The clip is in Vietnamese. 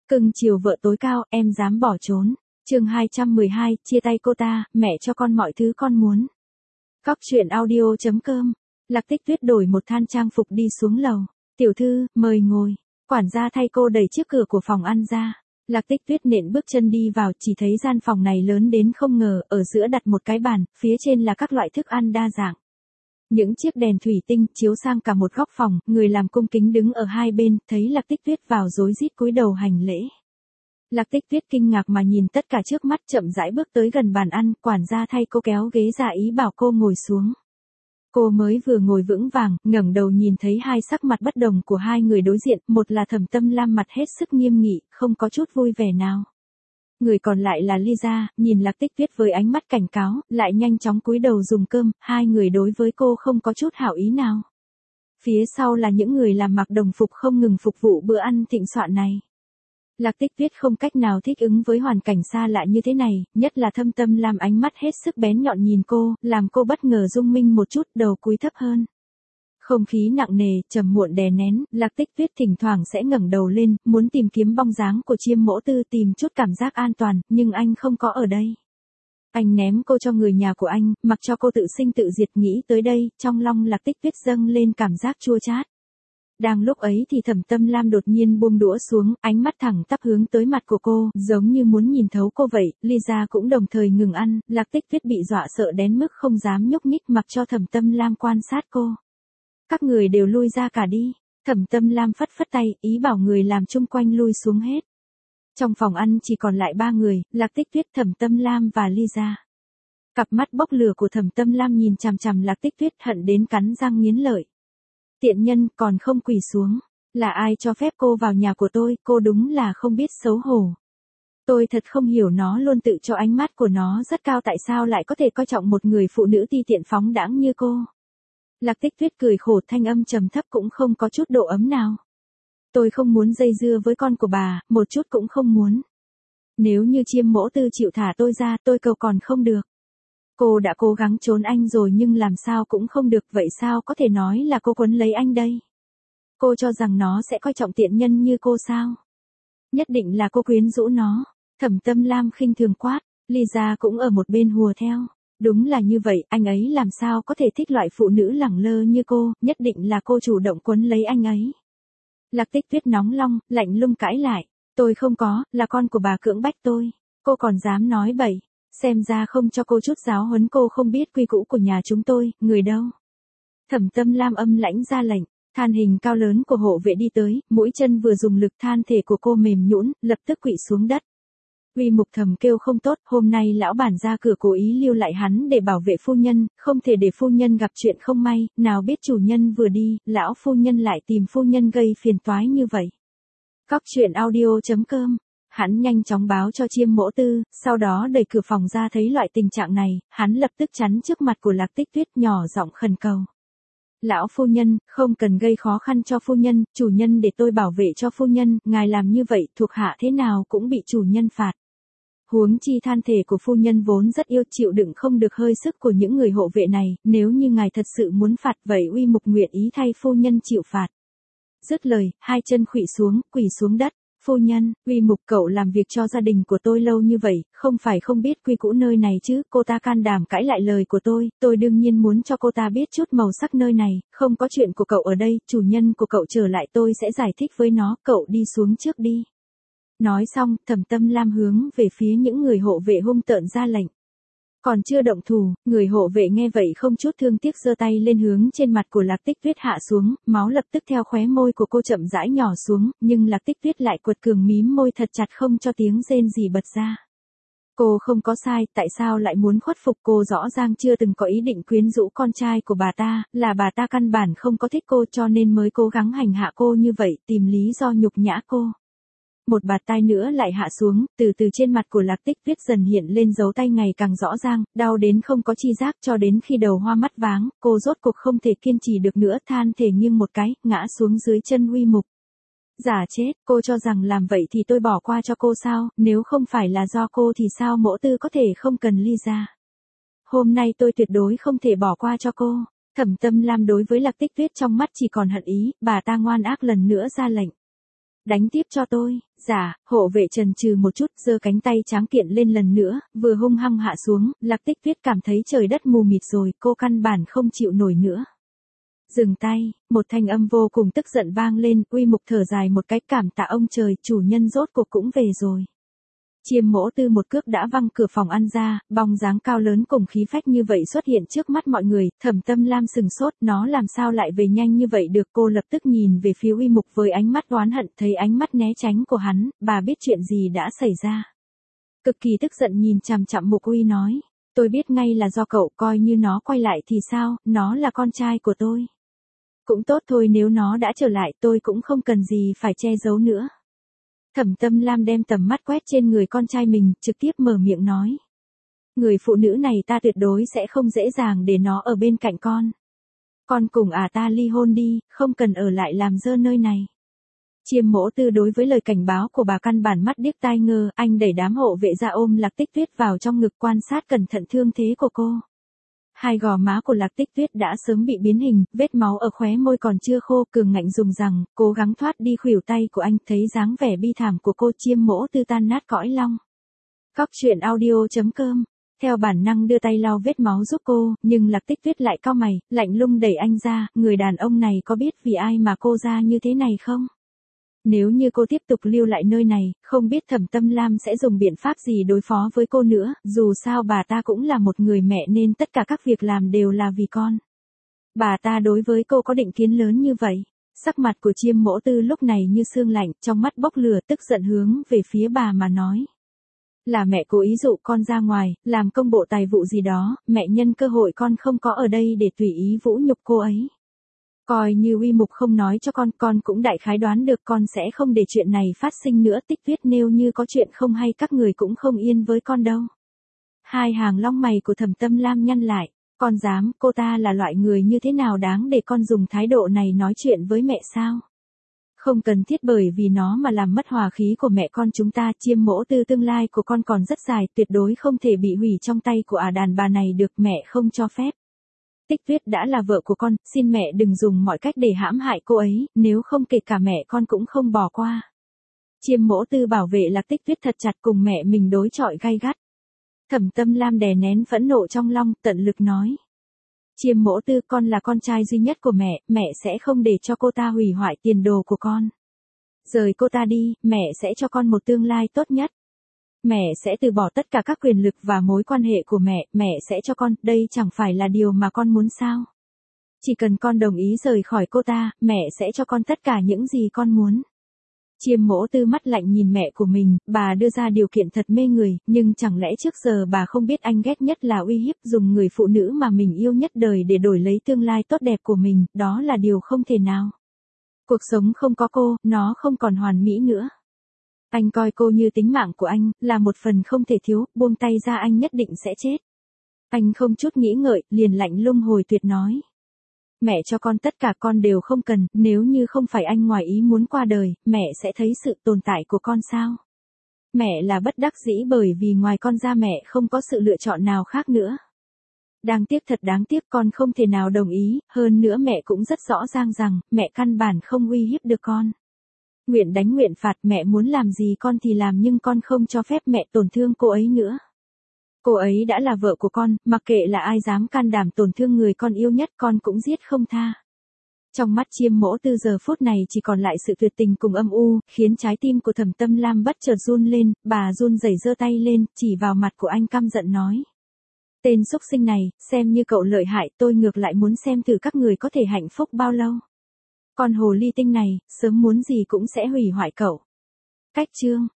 Cưng chiều vợ tối cao, em dám bỏ trốn. Chương 212, chia tay cô ta, mẹ cho con mọi thứ con muốn. Cóc truyện audio.com. Lạc Tích Tuyết đổi một than trang phục đi xuống lầu. Tiểu thư, mời ngồi. Quản gia thay cô đẩy trước cửa của phòng ăn ra. Lạc Tích Tuyết nện bước chân đi vào, chỉ thấy gian phòng này lớn đến không ngờ, ở giữa đặt một cái bàn, phía trên là các loại thức ăn đa dạng. Những chiếc đèn thủy tinh chiếu sang cả một góc phòng, người làm cung kính đứng ở hai bên, thấy Lạc Tích Tuyết vào rối rít cúi đầu hành lễ. Lạc Tích Tuyết kinh ngạc mà nhìn tất cả trước mắt, chậm rãi bước tới gần bàn ăn, quản gia thay cô kéo ghế ra ý bảo cô ngồi xuống. Cô mới vừa ngồi vững vàng, ngẩng đầu nhìn thấy hai sắc mặt bất đồng của hai người đối diện, một là Thẩm Tâm Lam mặt hết sức nghiêm nghị, không có chút vui vẻ nào. Người còn lại là Lisa, nhìn Lạc Tích Tuyết với ánh mắt cảnh cáo, lại nhanh chóng cúi đầu dùng cơm, hai người đối với cô không có chút hảo ý nào. Phía sau là những người làm mặc đồng phục không ngừng phục vụ bữa ăn thịnh soạn này. Lạc Tích Tuyết không cách nào thích ứng với hoàn cảnh xa lạ như thế này, nhất là Thâm Tâm Lam ánh mắt hết sức bén nhọn nhìn cô, làm cô bất ngờ rung minh một chút, đầu cúi thấp hơn. Không khí nặng nề, trầm muộn đè nén, Lạc Tích Tuyết thỉnh thoảng sẽ ngẩng đầu lên, muốn tìm kiếm bóng dáng của Chiêm Mỗ Tư, tìm chút cảm giác an toàn, nhưng anh không có ở đây. Anh ném cô cho người nhà của anh, mặc cho cô tự sinh tự diệt. Nghĩ tới đây, trong lòng Lạc Tích Tuyết dâng lên cảm giác chua chát. Đang lúc ấy thì Thẩm Tâm Lam đột nhiên buông đũa xuống, ánh mắt thẳng tắp hướng tới mặt của cô, giống như muốn nhìn thấu cô vậy. Lisa cũng đồng thời ngừng ăn, Lạc Tích Tuyết bị dọa sợ đến mức không dám nhúc nhích, mặc cho Thẩm Tâm Lam quan sát cô. Các người đều lui ra cả đi. Thẩm Tâm Lam phất phất tay, ý bảo người làm chung quanh lui xuống hết. Trong phòng ăn chỉ còn lại ba người, Lạc Tích Tuyết, Thẩm Tâm Lam và Lisa. Cặp mắt bốc lửa của Thẩm Tâm Lam nhìn chằm chằm Lạc Tích Tuyết, hận đến cắn răng nghiến lợi. Tiện nhân, còn không quỳ xuống. Là ai cho phép cô vào nhà của tôi, cô đúng là không biết xấu hổ. Tôi thật không hiểu, nó luôn tự cho ánh mắt của nó rất cao, tại sao lại có thể coi trọng một người phụ nữ ti tiện phóng đãng như cô. Lạc Tích Tuyết cười khổ, thanh âm trầm thấp cũng không có chút độ ấm nào. Tôi không muốn dây dưa với con của bà, một chút cũng không muốn. Nếu như Chiêm Mỗ Tư chịu thả tôi ra, tôi cầu còn không được. Cô đã cố gắng trốn anh rồi nhưng làm sao cũng không được, vậy sao có thể nói là cô quấn lấy anh đây? Cô cho rằng nó sẽ coi trọng tiện nhân như cô sao? Nhất định là cô quyến rũ nó. Thẩm Tâm Lam khinh thường quát, Lisa cũng ở một bên hùa theo. Đúng là như vậy, anh ấy làm sao có thể thích loại phụ nữ lẳng lơ như cô, nhất định là cô chủ động quấn lấy anh ấy. Lạc Tích Tuyết nóng lòng, lạnh lùng cãi lại, tôi không có, là con của bà cưỡng bách tôi. Cô còn dám nói bậy, xem ra không cho cô chút giáo huấn, cô không biết quy củ của nhà chúng tôi, người đâu. Thẩm Tâm Lam âm lãnh ra lệnh, than hình cao lớn của hộ vệ đi tới, mũi chân vừa dùng lực, than thể của cô mềm nhũn, lập tức quỵ xuống đất. Uy Mục thầm kêu không tốt, hôm nay lão bản ra cửa cố ý lưu lại hắn để bảo vệ phu nhân, không thể để phu nhân gặp chuyện không may, nào biết chủ nhân vừa đi, lão phu nhân lại tìm phu nhân gây phiền toái như vậy. Cóc truyện audio.com. Hắn nhanh chóng báo cho Chiêm Mỗ Tư, sau đó đẩy cửa phòng ra, thấy loại tình trạng này, hắn lập tức chắn trước mặt của Lạc Tích Tuyết, nhỏ giọng khẩn cầu. Lão phu nhân, không cần gây khó khăn cho phu nhân, chủ nhân để tôi bảo vệ cho phu nhân, ngài làm như vậy, thuộc hạ thế nào cũng bị chủ nhân phạt. Huống chi than thể của phu nhân vốn rất yêu, chịu đựng không được hơi sức của những người hộ vệ này, nếu như ngài thật sự muốn phạt vậy Uy Mục nguyện ý thay phu nhân chịu phạt. Dứt lời, hai chân khuỵu xuống, quỳ xuống đất. Phu nhân, Uy Mục, cậu làm việc cho gia đình của tôi lâu như vậy, không phải không biết quy củ nơi này chứ? Cô ta can đảm cãi lại lời của tôi đương nhiên muốn cho cô ta biết chút màu sắc nơi này, không có chuyện của cậu ở đây, chủ nhân của cậu trở lại tôi sẽ giải thích với nó, cậu đi xuống trước đi. Nói xong, Thẩm Tâm Lam hướng về phía những người hộ vệ hung tợn ra lệnh. Còn chưa động thủ, người hộ vệ nghe vậy không chút thương tiếc giơ tay lên hướng trên mặt của Lạc Tích Tuyết hạ xuống, máu lập tức theo khóe môi của cô chậm rãi nhỏ xuống, nhưng Lạc Tích Tuyết lại quật cường mím môi thật chặt không cho tiếng rên gì bật ra. Cô không có sai, tại sao lại muốn khuất phục? Cô rõ ràng chưa từng có ý định quyến rũ con trai của bà ta, là bà ta căn bản không có thích cô cho nên mới cố gắng hành hạ cô như vậy, tìm lý do nhục nhã cô. Một bạt tai nữa lại hạ xuống, từ từ trên mặt của Lạc Tích Tuyết dần hiện lên dấu tay ngày càng rõ ràng, đau đến không có chi giác cho đến khi đầu hoa mắt váng, cô rốt cuộc không thể kiên trì được nữa, than thể nghiêng một cái, ngã xuống dưới chân Uy Mục. Giả chết, cô cho rằng làm vậy thì tôi bỏ qua cho cô sao, nếu không phải là do cô thì sao Mỗ Tư có thể không cần Lisa. Hôm nay tôi tuyệt đối không thể bỏ qua cho cô. Thẩm Tâm Lam đối với Lạc Tích Tuyết trong mắt chỉ còn hận ý, bà ta ngoan ác lần nữa ra lệnh. Đánh tiếp cho tôi. Dạ, hộ vệ trần trừ một chút, giơ cánh tay tráng kiện lên lần nữa, vừa hung hăng hạ xuống, Lạc Tích Tuyết cảm thấy trời đất mù mịt rồi, cô căn bản không chịu nổi nữa. Dừng tay, một thanh âm vô cùng tức giận vang lên, Uy Mục thở dài một cái, cảm tạ ông trời, chủ nhân rốt cuộc cũng về rồi. Chiêm Mỗ Tư một cước đã văng cửa phòng ăn ra, bóng dáng cao lớn cùng khí phách như vậy xuất hiện trước mắt mọi người, Thẩm Tâm Lam sừng sốt, nó làm sao lại về nhanh như vậy được, cô lập tức nhìn về phía Uy Mục với ánh mắt oán hận, thấy ánh mắt né tránh của hắn, bà biết chuyện gì đã xảy ra. Cực kỳ tức giận nhìn chằm chằm Mục Uy nói, tôi biết ngay là do cậu, coi như nó quay lại thì sao, nó là con trai của tôi. Cũng tốt thôi, nếu nó đã trở lại tôi cũng không cần gì phải che giấu nữa. Thẩm Tâm Lam đem tầm mắt quét trên người con trai mình, trực tiếp mở miệng nói. Người phụ nữ này ta tuyệt đối sẽ không dễ dàng để nó ở bên cạnh con. Con cùng ta ly hôn đi, không cần ở lại làm dơ nơi này. Chiêm Mỗ Tư đối với lời cảnh báo của bà căn bản mắt điếc tai ngơ, anh đẩy đám hộ vệ ra ôm Lạc Tích Tuyết vào trong ngực quan sát cẩn thận thương thế của cô. Hai gò má của Lạc Tích Tuyết đã sớm bị biến hình, vết máu ở khóe môi còn chưa khô, cường ngạnh dùng rằng, cố gắng thoát đi khuỷu tay của anh, thấy dáng vẻ bi thảm của cô, Chiêm Mỗ Tư tan nát cõi lòng. Cóc truyện audio.com, theo bản năng đưa tay lau vết máu giúp cô, nhưng Lạc Tích Tuyết lại cau mày, lạnh lùng đẩy anh ra, người đàn ông này có biết vì ai mà cô ra như thế này không? Nếu như cô tiếp tục lưu lại nơi này, không biết Thẩm Tâm Lam sẽ dùng biện pháp gì đối phó với cô nữa, dù sao bà ta cũng là một người mẹ nên tất cả các việc làm đều là vì con. Bà ta đối với cô có định kiến lớn như vậy. Sắc mặt của Chiêm Mỗ Tư lúc này như sương lạnh, trong mắt bốc lửa, tức giận hướng về phía bà mà nói. Là mẹ cố ý dụ con ra ngoài, làm công bộ tài vụ gì đó, mẹ nhân cơ hội con không có ở đây để tùy ý vũ nhục cô ấy. Coi như Uy Mục không nói cho con cũng đại khái đoán được con sẽ không để chuyện này phát sinh nữa. Tích Tuyết nếu như có chuyện không hay các người cũng không yên với con đâu. Hai hàng lông mày của Thẩm Tâm Lam nhăn lại, con dám, cô ta là loại người như thế nào đáng để con dùng thái độ này nói chuyện với mẹ sao? Không cần thiết bởi vì nó mà làm mất hòa khí của mẹ con chúng ta. Chiêm Mỗ Tư, tương lai của con còn rất dài, tuyệt đối không thể bị hủy trong tay của đàn bà này được, mẹ không cho phép. Tích Tuyết đã là vợ của con, xin mẹ đừng dùng mọi cách để hãm hại cô ấy, nếu không kể cả mẹ con cũng không bỏ qua. Chiêm Mỗ Tư bảo vệ Lạc Tích Tuyết thật chặt, cùng mẹ mình đối chọi gay gắt. Thẩm Tâm Lam đè nén phẫn nộ trong lòng, tận lực nói. Chiêm Mỗ Tư, con là con trai duy nhất của mẹ sẽ không để cho cô ta hủy hoại tiền đồ của con. Rời cô ta đi, mẹ sẽ cho con một tương lai tốt nhất. Mẹ sẽ từ bỏ tất cả các quyền lực và mối quan hệ của mẹ sẽ cho con, đây chẳng phải là điều mà con muốn sao? Chỉ cần con đồng ý rời khỏi cô ta, mẹ sẽ cho con tất cả những gì con muốn. Chiêm Mỗ Tư mắt lạnh nhìn mẹ của mình, bà đưa ra điều kiện thật mê người, nhưng chẳng lẽ trước giờ bà không biết anh ghét nhất là uy hiếp, dùng người phụ nữ mà mình yêu nhất đời để đổi lấy tương lai tốt đẹp của mình, đó là điều không thể nào. Cuộc sống không có cô, nó không còn hoàn mỹ nữa. Anh coi cô như tính mạng của anh, là một phần không thể thiếu, buông tay ra anh nhất định sẽ chết. Anh không chút nghĩ ngợi, liền lạnh lùng hồi tuyệt nói. Mẹ cho con tất cả con đều không cần, nếu như không phải anh ngoài ý muốn qua đời, mẹ sẽ thấy sự tồn tại của con sao? Mẹ là bất đắc dĩ bởi vì ngoài con ra mẹ không có sự lựa chọn nào khác nữa. Đáng tiếc, thật đáng tiếc, con không thể nào đồng ý, hơn nữa mẹ cũng rất rõ ràng rằng, mẹ căn bản không uy hiếp được con. Nguyện đánh nguyện phạt, mẹ muốn làm gì con thì làm, nhưng con không cho phép mẹ tổn thương cô ấy nữa. Cô ấy đã là vợ của con, mặc kệ là ai dám can đảm tổn thương người con yêu nhất, con cũng giết không tha. Trong mắt Chiêm Mỗ Tư giờ phút này chỉ còn lại sự tuyệt tình cùng âm u, khiến trái tim của Thẩm Tâm Lam bất chợt run lên, bà run rẩy giơ tay lên, chỉ vào mặt của anh căm giận nói. Tên xúc sinh này, xem như cậu lợi hại, tôi ngược lại muốn xem thử các người có thể hạnh phúc bao lâu. Con hồ ly tinh này, sớm muốn gì cũng sẽ hủy hoại cậu. Cách chương